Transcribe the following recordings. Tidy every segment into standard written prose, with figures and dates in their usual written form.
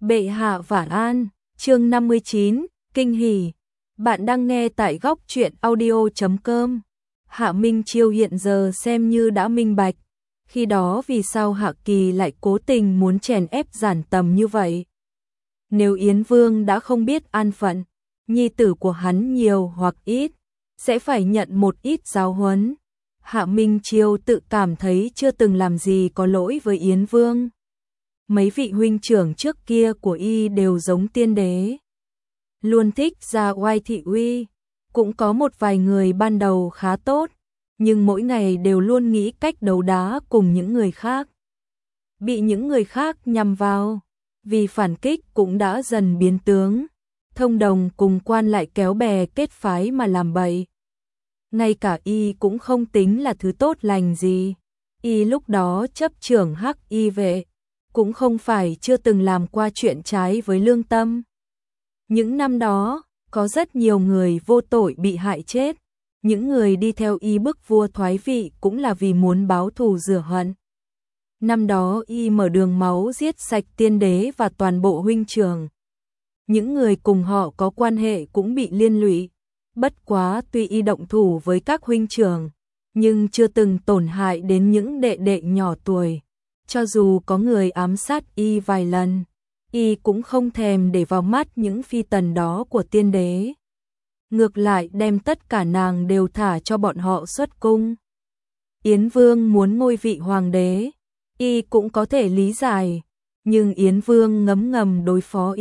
Bệ hạ vạn an, chương 59, kinh hỉ. Bạn đang nghe tại góc truyện audio.com. Hạ Minh Chiêu hiện giờ xem như đã minh bạch. Khi đó vì sao Hạ Kỳ lại cố tình muốn chèn ép Giản Tầm như vậy? Nếu Yến Vương đã không biết an phận, nhi tử của hắn nhiều hoặc ít, sẽ phải nhận một ít giáo huấn. Hạ Minh Chiêu tự cảm thấy chưa từng làm gì có lỗi với Yến Vương. Mấy vị huynh trưởng trước kia của y đều giống tiên đế, luôn thích ra oai thị uy, cũng có một vài người ban đầu khá tốt, nhưng mỗi ngày đều luôn nghĩ cách đấu đá cùng những người khác. Bị những người khác nhằm vào, vì phản kích cũng đã dần biến tướng, thông đồng cùng quan lại kéo bè kết phái mà làm bậy. Ngay cả y cũng không tính là thứ tốt lành gì, y lúc đó chấp trưởng Hắc Y vệ, cũng không phải chưa từng làm qua chuyện trái với lương tâm. Những năm đó, có rất nhiều người vô tội bị hại chết, những người đi theo y bức vua thoái vị cũng là vì muốn báo thù rửa hận. Năm đó y mở đường máu giết sạch tiên đế và toàn bộ huynh trưởng. Những người cùng họ có quan hệ cũng bị liên lụy. Bất quá tuy y động thủ với các huynh trưởng, nhưng chưa từng tổn hại đến những đệ đệ nhỏ tuổi. Cho dù có người ám sát y vài lần, y cũng không thèm để vào mắt những phi tần đó của tiên đế. Ngược lại đem tất cả nàng đều thả cho bọn họ xuất cung. Yến Vương muốn ngôi vị hoàng đế, y cũng có thể lý giải, nhưng Yến Vương ngấm ngầm đối phó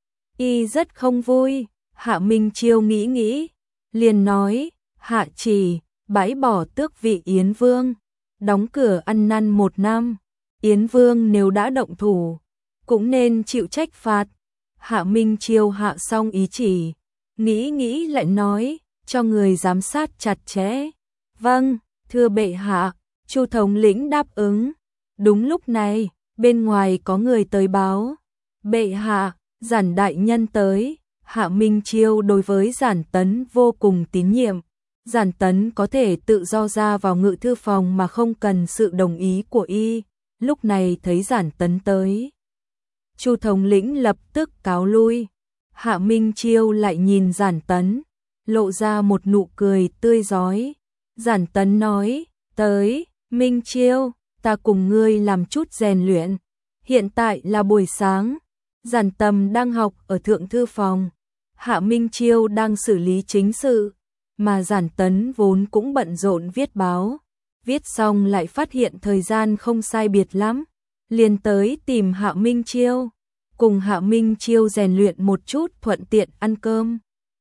y rất không vui. Hạ Minh Chiêu nghĩ, liền nói, hạ chỉ, bãi bỏ tước vị Yến Vương, đóng cửa ăn năn 1 năm. Yến Vương nếu đã động thủ, cũng nên chịu trách phạt. Hạ Minh Chiêu hạ xong ý chỉ, nghĩ lại nói, cho người giám sát chặt chẽ. Vâng, thưa bệ hạ, Chu thống lĩnh đáp ứng. Đúng lúc này, bên ngoài có người tới báo, bệ hạ, Giản đại nhân tới. Hạ Minh Chiêu đối với Giản Tấn vô cùng tín nhiệm. Giản Tấn có thể tự do ra vào ngự thư phòng mà không cần sự đồng ý của y. Lúc này thấy Giản Tấn tới, Chu thống lĩnh lập tức cáo lui. Hạ Minh Chiêu lại nhìn Giản Tấn, lộ ra một nụ cười tươi rói. Giản Tấn nói, tới, Minh Chiêu, ta cùng ngươi làm chút rèn luyện. Hiện tại là buổi sáng, Giản Tầm đang học ở thượng thư phòng, Hạ Minh Chiêu đang xử lý chính sự, mà Giản Tấn vốn cũng bận rộn viết báo. Viết xong lại phát hiện thời gian không sai biệt lắm, liền tới tìm Hạ Minh Chiêu, cùng Hạ Minh Chiêu rèn luyện một chút thuận tiện ăn cơm.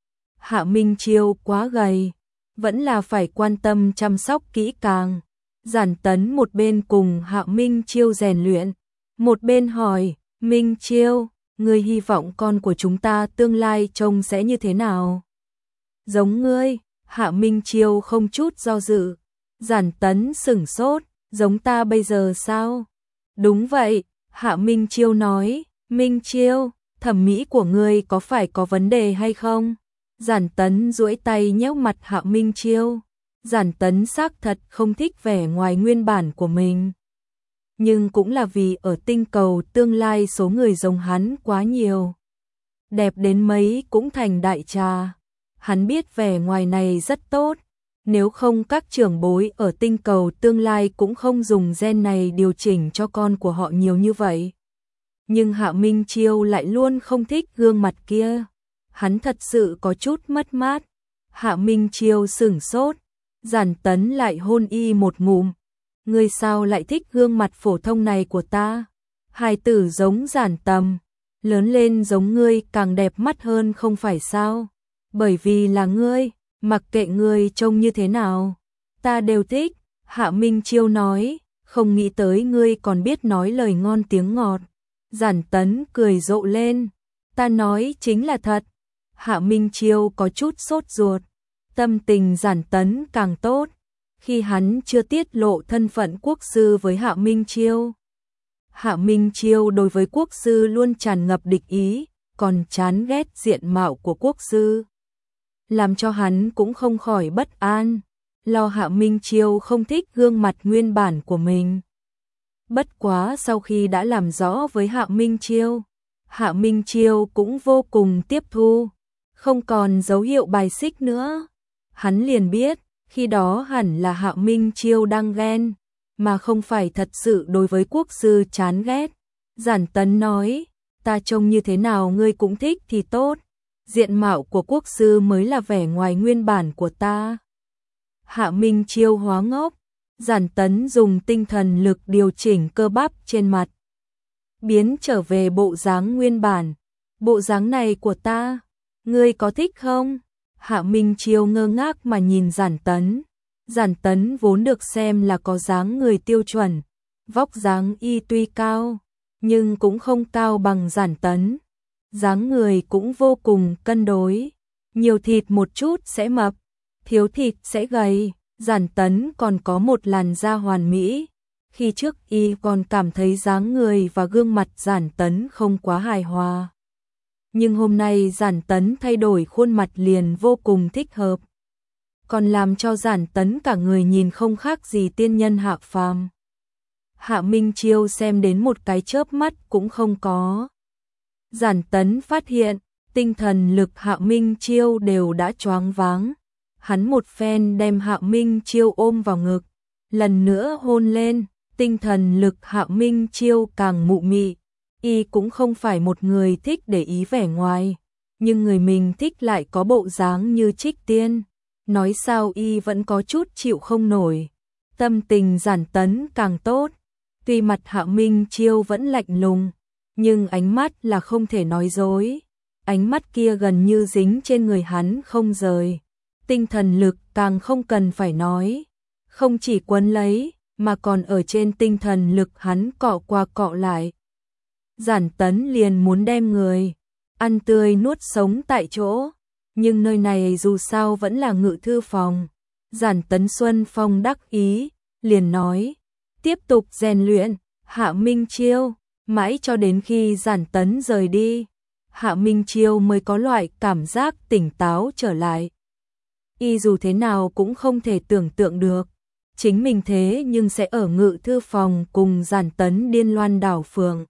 Hạ Minh Chiêu quá gầy, vẫn là phải quan tâm chăm sóc kỹ càng. Giản Tấn một bên cùng Hạ Minh Chiêu rèn luyện, một bên hỏi, Minh Chiêu, ngươi hy vọng con của chúng ta tương lai trông sẽ như thế nào? Giống ngươi. Hạ Minh Chiêu không chút do dự. Giản Tấn sửng sốt, giống ta bây giờ sao? Đúng vậy, Hạ Minh Chiêu nói. Minh Chiêu, thẩm mỹ của ngươi có phải có vấn đề hay không? Giản Tấn duỗi tay nhéo mặt Hạ Minh Chiêu. Giản Tấn xác thật không thích vẻ ngoài nguyên bản của mình, nhưng cũng là vì ở tinh cầu tương lai số người giống hắn quá nhiều. Đẹp đến mấy cũng thành đại trà. Hắn biết vẻ ngoài này rất tốt, nếu không các trưởng bối ở tinh cầu tương lai cũng không dùng gen này điều chỉnh cho con của họ nhiều như vậy. Nhưng Hạ Minh Chiêu lại luôn không thích gương mặt kia. Hắn thật sự có chút mất mát. Hạ Minh Chiêu sửng sốt, Giản Tấn lại hôn y một ngụm. Ngươi sao lại thích gương mặt phổ thông này của ta? Hài tử giống Giản Tầm, lớn lên giống ngươi càng đẹp mắt hơn không phải sao? Bởi vì là ngươi, mặc kệ ngươi trông như thế nào, ta đều thích. Hạ Minh Chiêu nói, không nghĩ tới ngươi còn biết nói lời ngon tiếng ngọt. Giản Tấn cười rộ lên, ta nói chính là thật. Hạ Minh Chiêu có chút sốt ruột, tâm tình Giản Tấn càng tốt. Khi hắn chưa tiết lộ thân phận quốc sư với Hạ Minh Chiêu, Hạ Minh Chiêu đối với quốc sư luôn tràn ngập địch ý, còn chán ghét diện mạo của quốc sư, làm cho hắn cũng không khỏi bất an, lo Hạ Minh Chiêu không thích gương mặt nguyên bản của mình. Bất quá sau khi đã làm rõ với Hạ Minh Chiêu, Hạ Minh Chiêu cũng vô cùng tiếp thu, không còn dấu hiệu bài xích nữa. Hắn liền biết, khi đó hẳn là Hạ Minh Chiêu đang ghen, mà không phải thật sự đối với quốc sư chán ghét. Giản Tấn nói, ta trông như thế nào ngươi cũng thích thì tốt, diện mạo của quốc sư mới là vẻ ngoài nguyên bản của ta. Hạ Minh Chiêu hóa ngốc, Giản Tấn dùng tinh thần lực điều chỉnh cơ bắp trên mặt, biến trở về bộ dáng nguyên bản. Bộ dáng này của ta, ngươi có thích không? Hạ Minh Chiêu ngơ ngác mà nhìn Giản Tấn. Giản Tấn vốn được xem là có dáng người tiêu chuẩn, vóc dáng y tuy cao, nhưng cũng không cao bằng Giản Tấn. Dáng người cũng vô cùng cân đối, nhiều thịt một chút sẽ mập, thiếu thịt sẽ gầy. Giản Tấn còn có một làn da hoàn mỹ. Khi trước y còn cảm thấy dáng người và gương mặt Giản Tấn không quá hài hòa. Nhưng hôm nay Giản Tấn thay đổi khuôn mặt liền vô cùng thích hợp, còn làm cho Giản Tấn cả người nhìn không khác gì tiên nhân hạ phàm. Hạ Minh Chiêu xem đến một cái chớp mắt cũng không có. Giản Tấn phát hiện, tinh thần lực Hạ Minh Chiêu đều đã choáng váng. Hắn một phen đem Hạ Minh Chiêu ôm vào ngực, lần nữa hôn lên, tinh thần lực Hạ Minh Chiêu càng mụ mị. Y cũng không phải một người thích để ý vẻ ngoài, nhưng người mình thích lại có bộ dáng như trích tiên. Nói sao y vẫn có chút chịu không nổi. Tâm tình Giản Tấn càng tốt. Tuy mặt Hạ Minh Chiêu vẫn lạnh lùng, nhưng ánh mắt là không thể nói dối. Ánh mắt kia gần như dính trên người hắn không rời. Tinh thần lực càng không cần phải nói. Không chỉ quấn lấy, mà còn ở trên tinh thần lực hắn cọ qua cọ lại. Giản Tấn liền muốn đem người ăn tươi nuốt sống tại chỗ, nhưng nơi này dù sao vẫn là ngự thư phòng. Giản Tấn Xuân Phong đắc ý, liền nói, tiếp tục rèn luyện. Hạ Minh Chiêu, mãi cho đến khi Giản Tấn rời đi, Hạ Minh Chiêu mới có loại cảm giác tỉnh táo trở lại. Y dù thế nào cũng không thể tưởng tượng được, chính mình thế nhưng sẽ ở ngự thư phòng cùng Giản Tấn điên loan đảo phượng.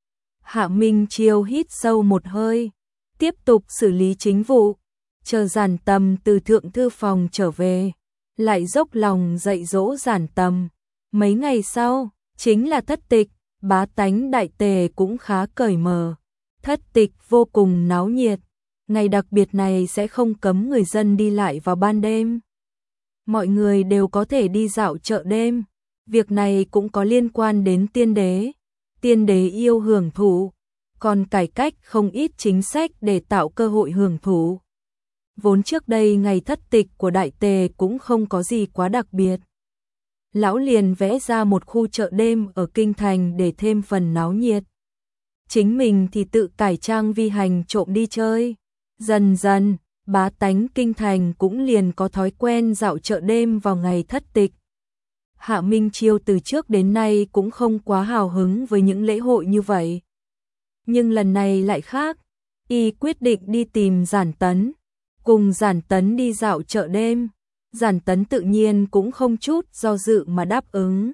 Hạ Minh Chiêu hít sâu một hơi, tiếp tục xử lý chính vụ, chờ Giản Tầm từ thượng thư phòng trở về, lại dốc lòng dạy dỗ Giản Tầm. Mấy ngày sau, chính là thất tịch, bá tánh Đại Tề cũng khá cởi mở. Thất tịch vô cùng náo nhiệt, ngày đặc biệt này sẽ không cấm người dân đi lại vào ban đêm. Mọi người đều có thể đi dạo chợ đêm, việc này cũng có liên quan đến tiên đế. Tiên đế yêu hưởng thụ, còn cải cách không ít chính sách để tạo cơ hội hưởng thụ. Vốn trước đây ngày thất tịch của Đại Tề cũng không có gì quá đặc biệt. Lão liền vẽ ra một khu chợ đêm ở kinh thành để thêm phần náo nhiệt. Chính mình thì tự cải trang vi hành trộm đi chơi. Dần dần, bá tánh kinh thành cũng liền có thói quen dạo chợ đêm vào ngày thất tịch. Hạ Minh Chiêu từ trước đến nay cũng không quá hào hứng với những lễ hội như vậy. Nhưng lần này lại khác, y quyết định đi tìm Giản Tấn, cùng Giản Tấn đi dạo chợ đêm. Giản Tấn tự nhiên cũng không chút do dự mà đáp ứng.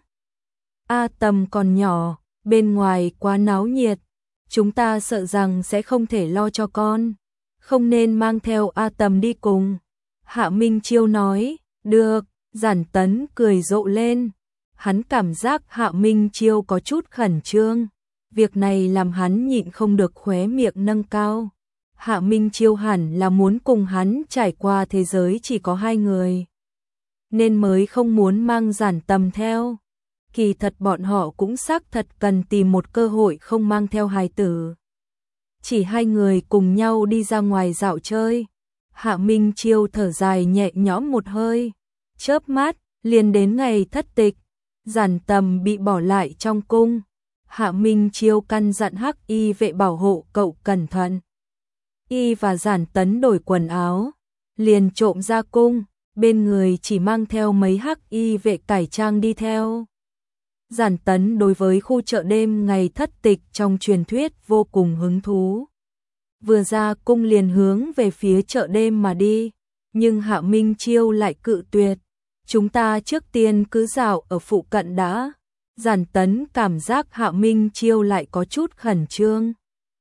A Tầm còn nhỏ, bên ngoài quá náo nhiệt, chúng ta sợ rằng sẽ không thể lo cho con, không nên mang theo A Tầm đi cùng. Hạ Minh Chiêu nói, được. Giản Tấn cười rộ lên, hắn cảm giác Hạ Minh Chiêu có chút khẩn trương, việc này làm hắn nhịn không được khóe miệng nâng cao. Hạ Minh Chiêu hẳn là muốn cùng hắn trải qua thế giới chỉ có hai người, nên mới không muốn mang Giản Tầm theo. Kỳ thật bọn họ cũng xác thật cần tìm một cơ hội không mang theo hài tử. Chỉ hai người cùng nhau đi ra ngoài dạo chơi. Hạ Minh Chiêu thở dài nhẹ nhõm một hơi. Chớp mắt, liền đến ngày thất tịch, Giản Tầm bị bỏ lại trong cung. Hạ Minh Chiêu căn dặn Hắc Y vệ bảo hộ cậu cẩn thận. Y và Giản Tấn đổi quần áo, liền trộm ra cung, bên người chỉ mang theo mấy Hắc Y vệ cải trang đi theo. Giản Tấn đối với khu chợ đêm ngày thất tịch trong truyền thuyết vô cùng hứng thú. Vừa ra cung liền hướng về phía chợ đêm mà đi, nhưng Hạ Minh Chiêu lại cự tuyệt. Chúng ta trước tiên cứ dạo ở phụ cận đã. Giản Tấn cảm giác Hạ Minh Chiêu lại có chút khẩn trương.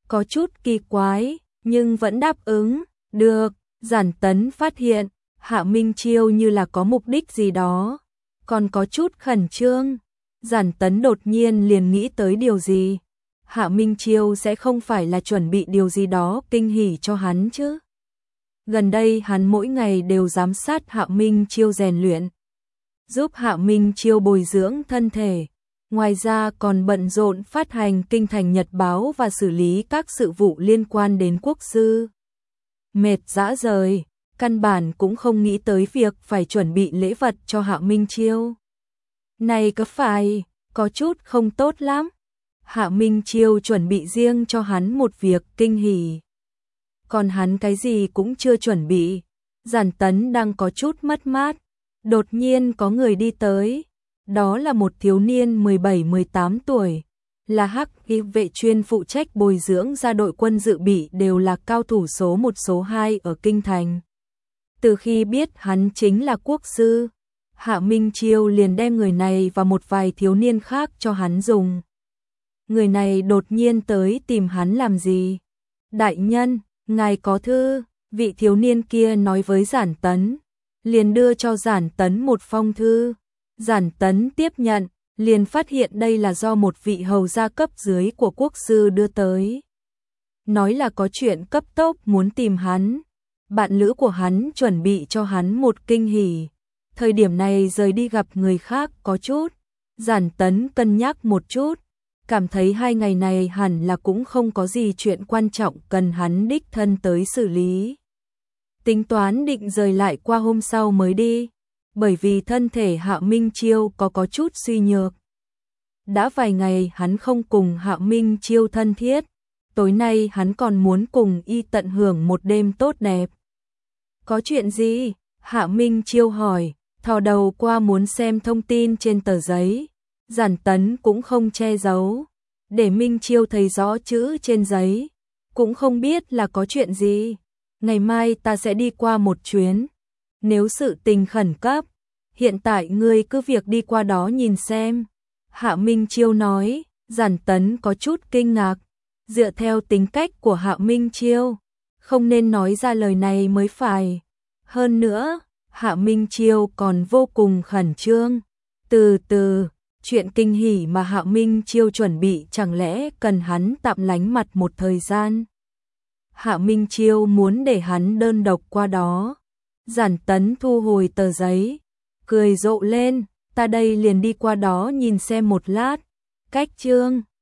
có chút kỳ quái, nhưng vẫn đáp ứng. Được, Giản Tấn phát hiện, Hạ Minh Chiêu như là có mục đích gì đó, còn có chút khẩn trương. Giản Tấn đột nhiên liền nghĩ tới điều gì. Hạ Minh Chiêu sẽ không phải là chuẩn bị điều gì đó kinh hỉ cho hắn chứ. Gần đây hắn mỗi ngày đều giám sát Hạ Minh Chiêu rèn luyện, giúp Hạ Minh Chiêu bồi dưỡng thân thể. Ngoài ra còn bận rộn phát hành kinh thành nhật báo và xử lý các sự vụ liên quan đến quốc sư. Mệt dã rời, căn bản cũng không nghĩ tới việc phải chuẩn bị lễ vật cho Hạ Minh Chiêu. Này có phải, có chút không tốt lắm. Hạ Minh Chiêu chuẩn bị riêng cho hắn một việc kinh hỉ. Còn hắn cái gì cũng chưa chuẩn bị. Giản Tấn đang có chút mất mát. Đột nhiên có người đi tới. Đó là một thiếu niên 17-18 tuổi. Là hắc y vệ chuyên phụ trách bồi dưỡng ra đội quân dự bị đều là cao thủ số 1 số 2 ở Kinh Thành. Từ khi biết hắn chính là quốc sư, Hạ Minh Chiêu liền đem người này và một vài thiếu niên khác cho hắn dùng. Người này đột nhiên tới tìm hắn làm gì? Đại nhân, ngài có thư, vị thiếu niên kia nói với Giản Tấn, liền đưa cho Giản Tấn một phong thư. Giản Tấn tiếp nhận, liền phát hiện đây là do một vị hầu gia cấp dưới của quốc sư đưa tới. Nói là có chuyện cấp tốc muốn tìm hắn. Bạn lữ của hắn chuẩn bị cho hắn một kinh hỉ. Thời điểm này rời đi gặp người khác có chút. Giản Tấn cân nhắc một chút, cảm thấy 2 ngày này hẳn là cũng không có gì chuyện quan trọng cần hắn đích thân tới xử lý. Tính toán định rời lại qua hôm sau mới đi, bởi vì thân thể Hạ Minh Chiêu có chút suy nhược. Đã vài ngày hắn không cùng Hạ Minh Chiêu thân thiết, tối nay hắn còn muốn cùng y tận hưởng một đêm tốt đẹp. Có chuyện gì? Hạ Minh Chiêu hỏi, thò đầu qua muốn xem thông tin trên tờ giấy. Giản Tấn cũng không che giấu, để Minh Chiêu thấy rõ chữ trên giấy, cũng không biết là có chuyện gì. Ngày mai ta sẽ đi qua một chuyến, nếu sự tình khẩn cấp, hiện tại ngươi cứ việc đi qua đó nhìn xem. Hạ Minh Chiêu nói. Giản Tấn có chút kinh ngạc, dựa theo tính cách của Hạ Minh Chiêu, không nên nói ra lời này mới phải. Hơn nữa, Hạ Minh Chiêu còn vô cùng khẩn trương. Từ từ, chuyện kinh hỉ mà Hạ Minh Chiêu chuẩn bị chẳng lẽ cần hắn tạm lánh mặt một thời gian. Hạ Minh Chiêu muốn để hắn đơn độc qua đó. Giản Tấn thu hồi tờ giấy, cười rộ lên, ta đây liền đi qua đó nhìn xem một lát. Cách chương